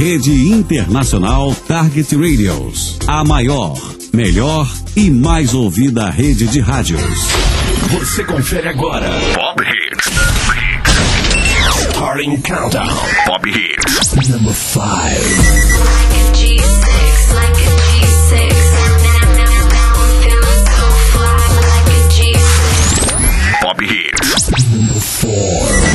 Rede Internacional Target Radios. A maior, melhor e mais ouvida rede de rádios. Você confere agora Pop Hits. Starting Countdown. Pop Hits. Number 5. Like a G6, like a G6. Now I'm feeling so fly, like a G6. Pop Hits. Number 4.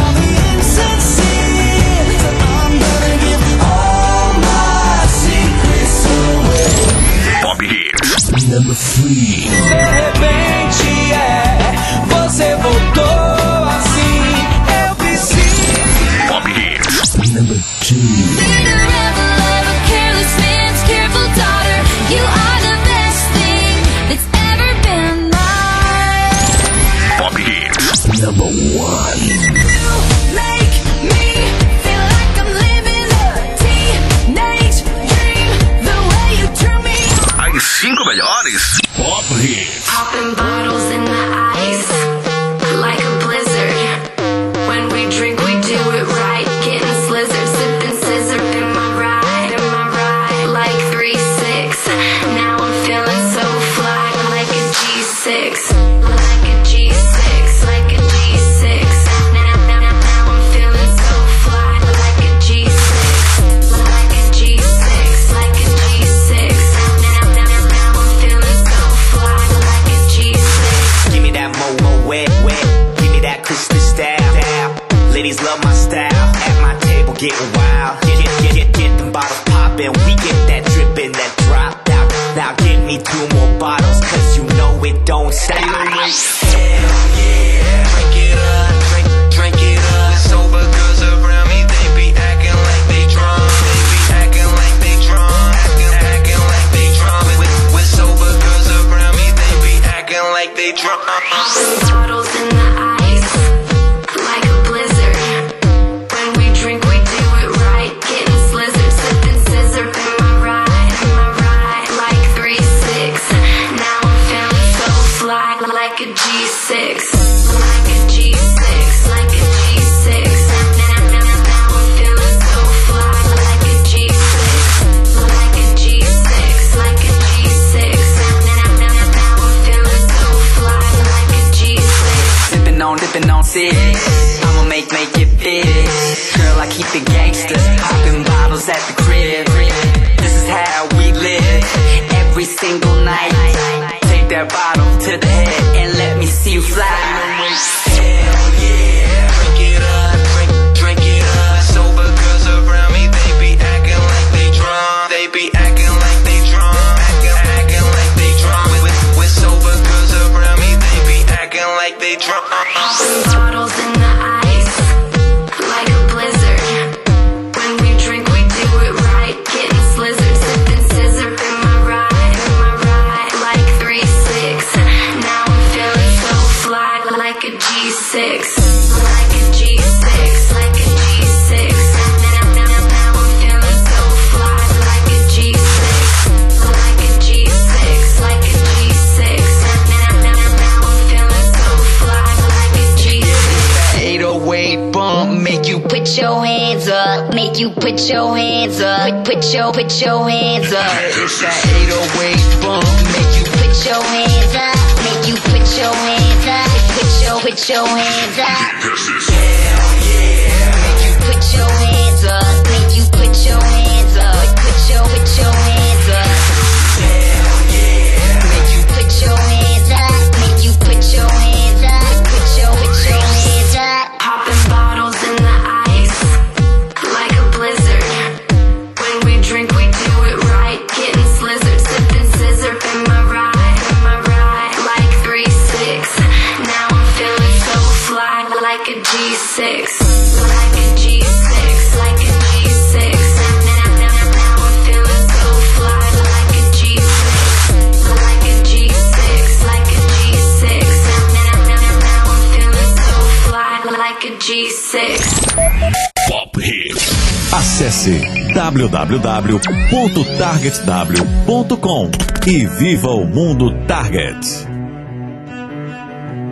Pop Hits. Number 3. De repente você voltou assim, eu preciso. Pop Hits. Number 2. Pop Hits. Number 1. As 5 melhores Pop Hits. Popping bottles in the ice, like a blizzard. When we drink, we do it right. Getting slizzard, sipping scissor in my ride, like 3-6. Now I'm feeling so fly, like a G6, like a G6, like a G6. Now I'm feeling so fly, like a G6, like a G6, like a G6. Now I'm feeling so fly, like a G6. Give me that mo wet, give me that crystal style. Ladies love my style, at my table getting wild. Get them bottles poppin', we get that drippin', that drop out. Now give me 2 more bottles, cause you know it don't stop. Hell yeah, drink it up, drink it up. Sober girls around me, they be acting like they drunk. They be acting like they drunk, acting like they drunk. With sober girls around me, they be acting like they drunk. Bottles in the ice, like a blizzard. When we drink, we do it right. Getting slizzard, sipping scissor in my ride, like 3-6. Now I'm feeling so fly, like a G6, like a G6, like a G6. Now I'm feeling so fly, like a G6, like a G6, like a G6. Now I'm feeling so fly, like a G6. Dipping on 6. I'ma make it big. Girl, I keep it gangsta. Popping bottles at the crib. This is how we live. Every single night. Take that bottle to the head and let me see you fly. Hell yeah. Drink it up, drink it up. Sober girls around me, they be acting like they drunk. They be acting like they drunk. Acting like they drunk. With sober girls around me, they be acting like they drunk. Bottles in the ice, like a blizzard. When we drink, we do it right. Getting slizzard, sipping scissor in my ride, like 3-6. Now I'm feeling so fly, like a G6, like a G6, like a G6. Now I'm feeling so fly, like a G6, like a G6, like a G6. Now I'm feeling so fly, like a G6. 808 bump, make you Put your hands up, make you put your hands up, put your hands up. It's that 808 bump, make you Put your hands up, make you put your hands up, put your hands up. hell yeah. Make you put your hands up, make you put your hands up, put your hands up. Hell yeah. Make you put your hands up, make you put your hands up, put your hands up. Popping bottles in the ice, like a blizzard. When we drink, we do it right. Getting slizzard, sipping scissor in my ride, like 3-6. Now I'm feeling so fly, like a G6, like a G6, like a G6. Now I'm feeling so fly, like a G6, like a G6, like a G6. Now I'm feeling so fly, like a G6. Pop Hits. Acesse www.targetw.com e viva o mundo Target.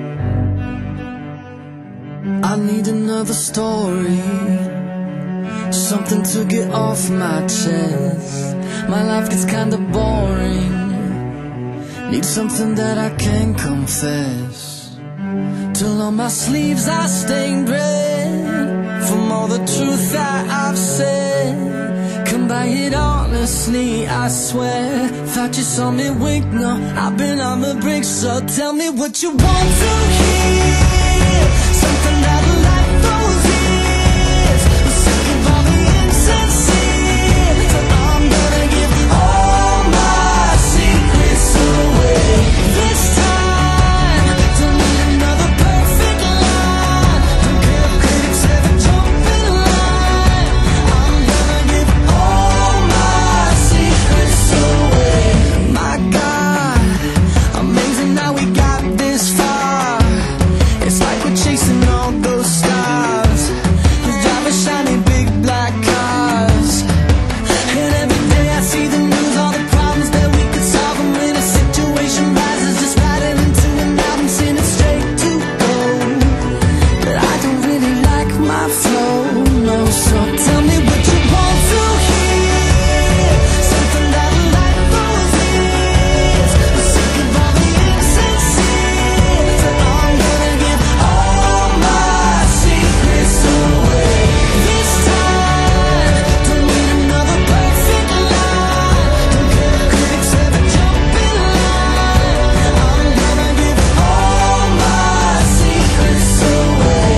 I need another story something to get off my chest. My life gets kinda boring. Need something that I can confess. Till on my sleeves I stained red from all the truth that I've said. Come by it honestly, I swear. Thought you saw me wink, no, I've been on the brink. So tell me what you want to hear. Something that life throws years. I'm sick of all the insincere. So I'm gonna give all my secrets away. This time, don't need another perfect line. Don't care if critics ever jump in line. I'm gonna give all my secrets away. My God, amazing how we got this far. It's like we're chasing all those stars. We're driving shiny big black cars. And every day I see the news, all the problems that we could solve. And when a situation rises, just writing into an album, send it straight to gold. But I don't really like my flow, no. So tell me what you want to hear. Something that life throws years. I'm sick of all the insincere. So I'm gonna give all my secrets away. This time, don't need another perfect line. Don't care if critics ever jump in line. I'm gonna give all my secrets away.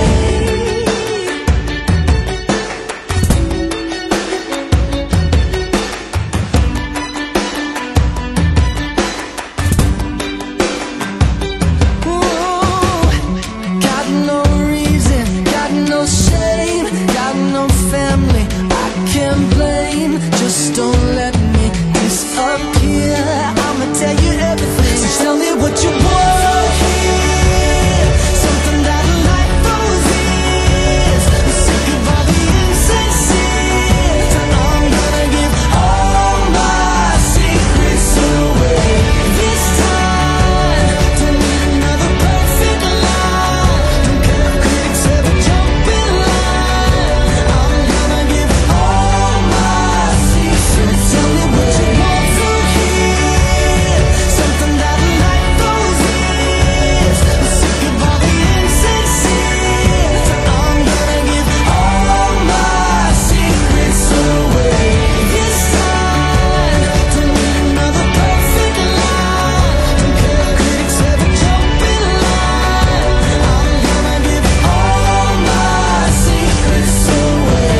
Got no reason, got no shame, got no family I can blame. Just don't let me disappear. I'ma tell you everything. So tell me what you want to hear. Something that life throws years. I'm sick of all the insincere. So I'm gonna give all my secrets away. This time, don't need another perfect line. Don't care if critics ever jump in line. I'm gonna give all my secrets. Tell me what you want to hear. Something that life throws years. I'm sick of all the insincere. So I'm gonna give all my secrets away. This time, don't need another perfect line. Don't care if critics ever jump in line. I'm gonna give all my secrets away.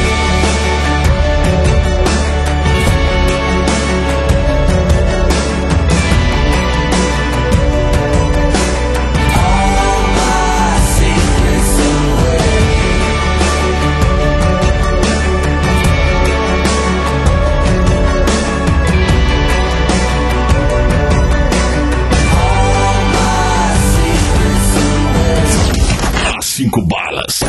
All my secrets away. All my secrets away. As 5 balas.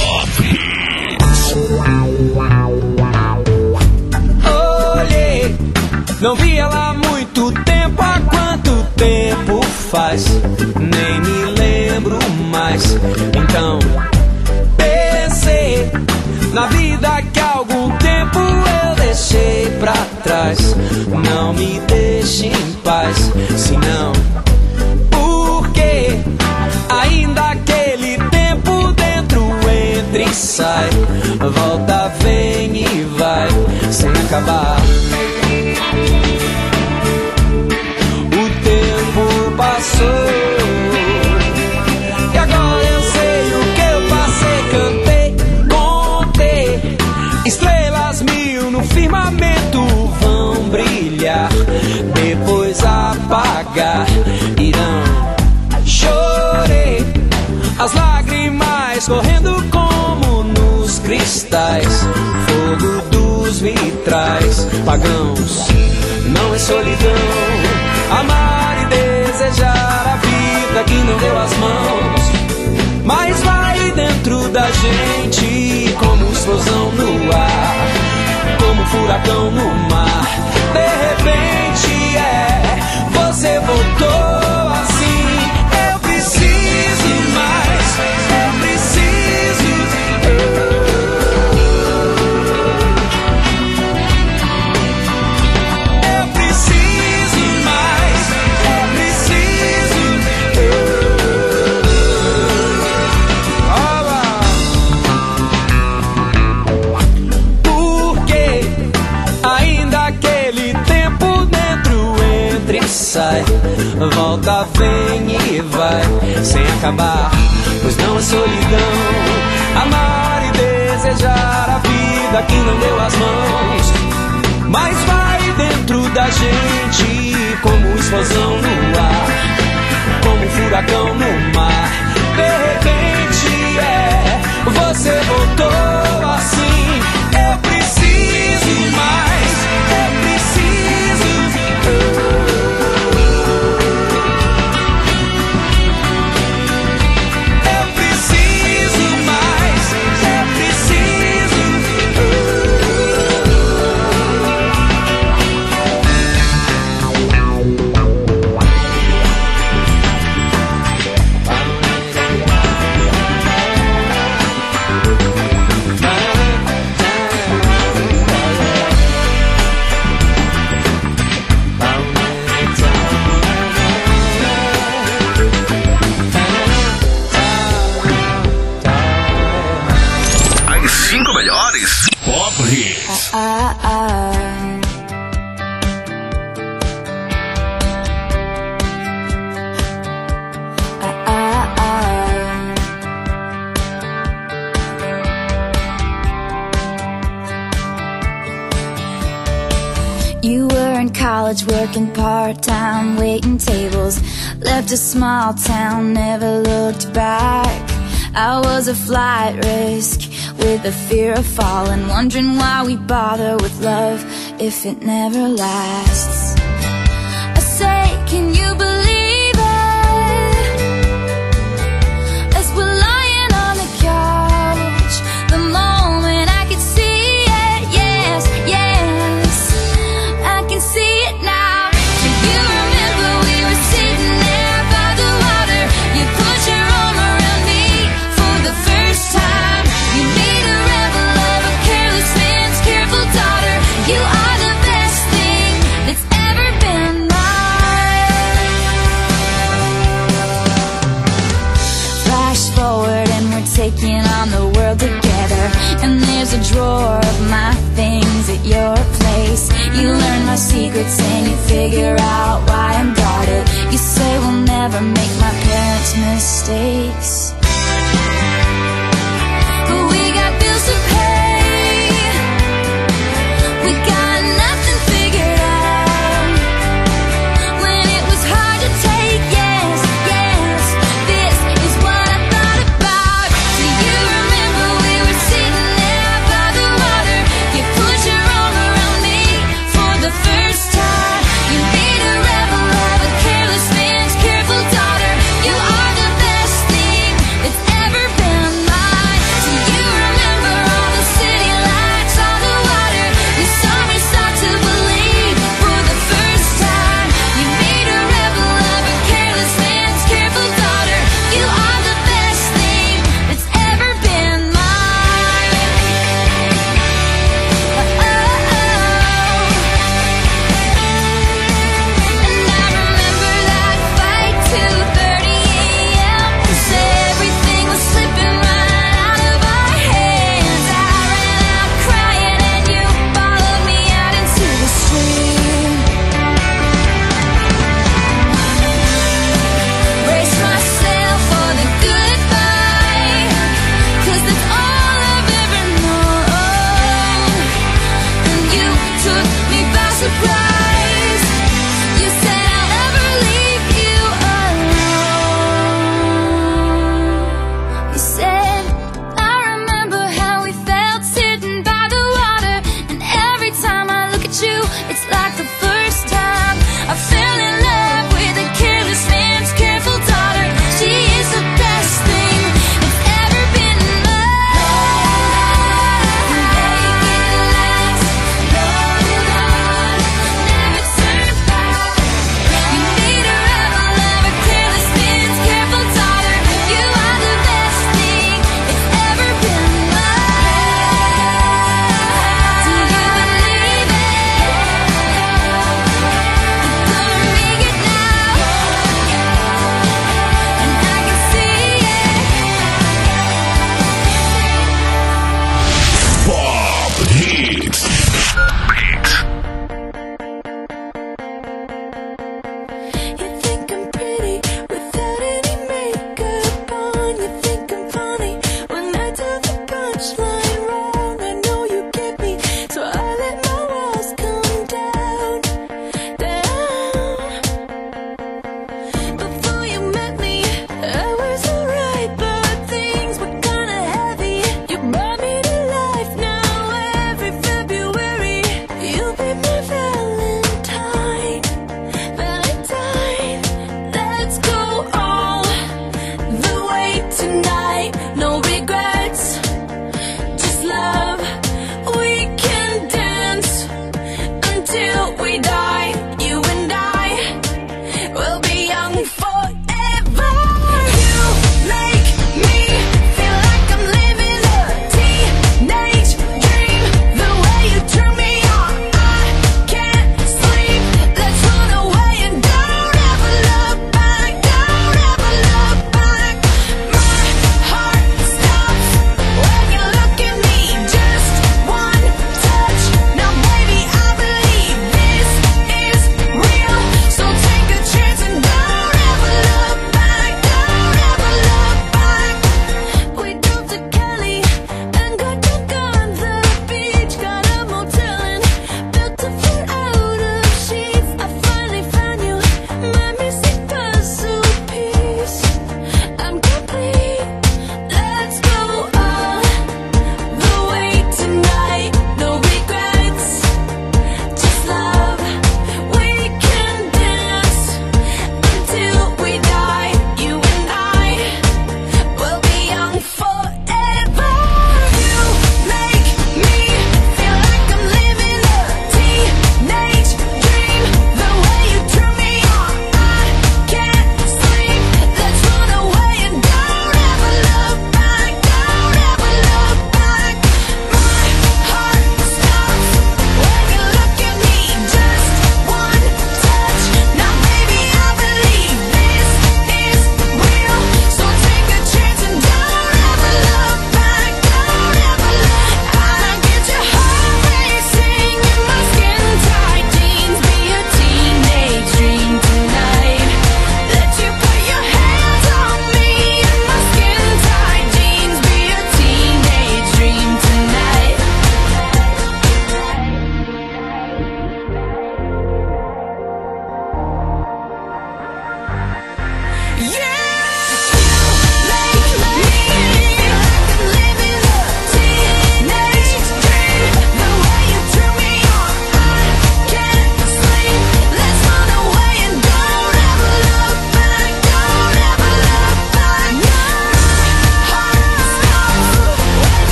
Olhei, não vi ela há muito tempo. Há quanto tempo faz? Nem me lembro mais. Então pensei na vida que há algum tempo eu deixei pra trás. Não me deixe em paz, senão porque ainda aquele tempo dentro entra e sai, volta, vem e vai, sem acabar. O tempo passou e agora eu sei o que eu passei. Cantei, contei estrelas mil no firmamento, vão brilhar, depois apagar, irão. Chorei, as lágrimas correndo como nos cristais, fogo dos vitrais. Pagãos, não é solidão, amar e desejar a vida que não deu as mãos, mas vai dentro da gente como explosão no ar, como furacão no mar. De repente você voltou assim. Eu preciso mais, eu preciso. volta, vem e vai, sem acabar, pois não é solidão. Amar e desejar a vida que não deu as mãos, mas vai dentro da gente, como explosão no ar, como um furacão no mar. De repente você voltou assim. Eu preciso mais, eu preciso. Eu preciso mais, eu preciso. As 5 melhores Pop Hits. You were in college working part-time, waiting tables, left a small town, never looked back. I was a flight risk with a fear of falling, wondering why we bother with love if it never lasts. I say, can you believe it? As we're lying on the couch, the moment I could see it, yes, yes, I can see it now. Do you remember we were sitting there by the water? You put your arm around me for the first time. You made a rebel of a careless man's careful daughter. You are the best thing that's ever been mine. Flash forward and we're taking on the world together, and there's a drawer of my things at your place. You learn my secrets and you figure out why I'm guarded. You say we'll never make my parents' mistakes, but we got bills to pay. We got nothing figured out. When it was hard to take, yes, yes, this is what I thought about. Do you remember we were sitting there by the water? You put your arm around me for the first time. You made a rebel of a careless man's careful daughter. You are the best thing that's ever been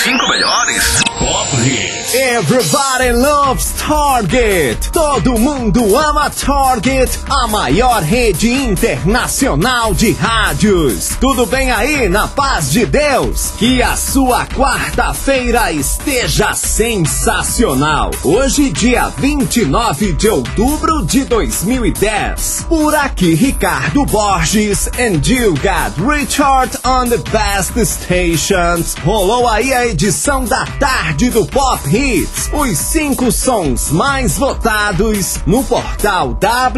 5 melhores Pop Hits. Everybody loves Target. Todo mundo ama Target, a maior rede internacional de rádios. Tudo bem aí, na paz de Deus? Que a sua quarta-feira esteja sensacional. Hoje, dia 29 de outubro de 2010. Por aqui, Ricardo Borges and you got Richard on the best stations. Rolou aí a edição da tarde do Pop Hits. Os 5 sons mais votados no portal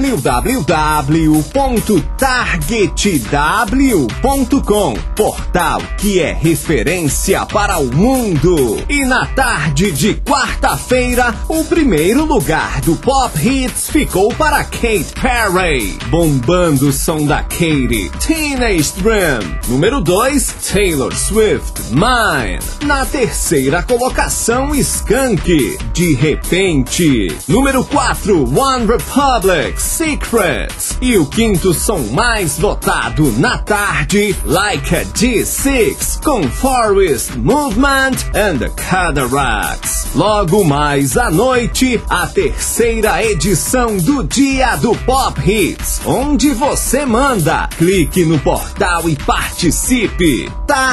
www.targetw.com. Portal que é referência para o mundo. E na tarde de quarta-feira, o primeiro lugar do Pop Hits ficou para Katy Perry, bombando o som da Katy, Teenage Dream. Número 2, Taylor Swift, Mine. Na terceira colocação, Skank, De Repente. Número 4, One Republic, Secrets. E o quinto som mais votado na tarde, Like a G6, com Forest Movement and the Cataracts. Logo mais à noite, a terceira edição do Dia do Pop Hits, onde você manda. Clique no portal e participe.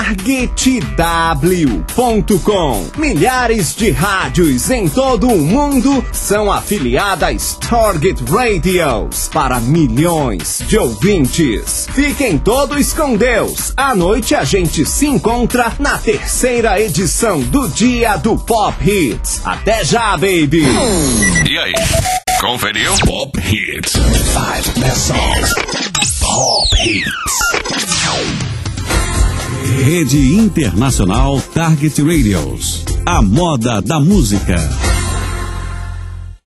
TargetW.com. Milhares de rádios em todo o mundo são afiliadas Target Radios para milhões de ouvintes. Fiquem todos com Deus. À noite a gente se encontra na terceira edição do Dia do Pop Hits. Até já, baby! E aí, conferiu? Pop Hits 5 best songs. Pop Hits. Rede Internacional Target Radios. A moda da música.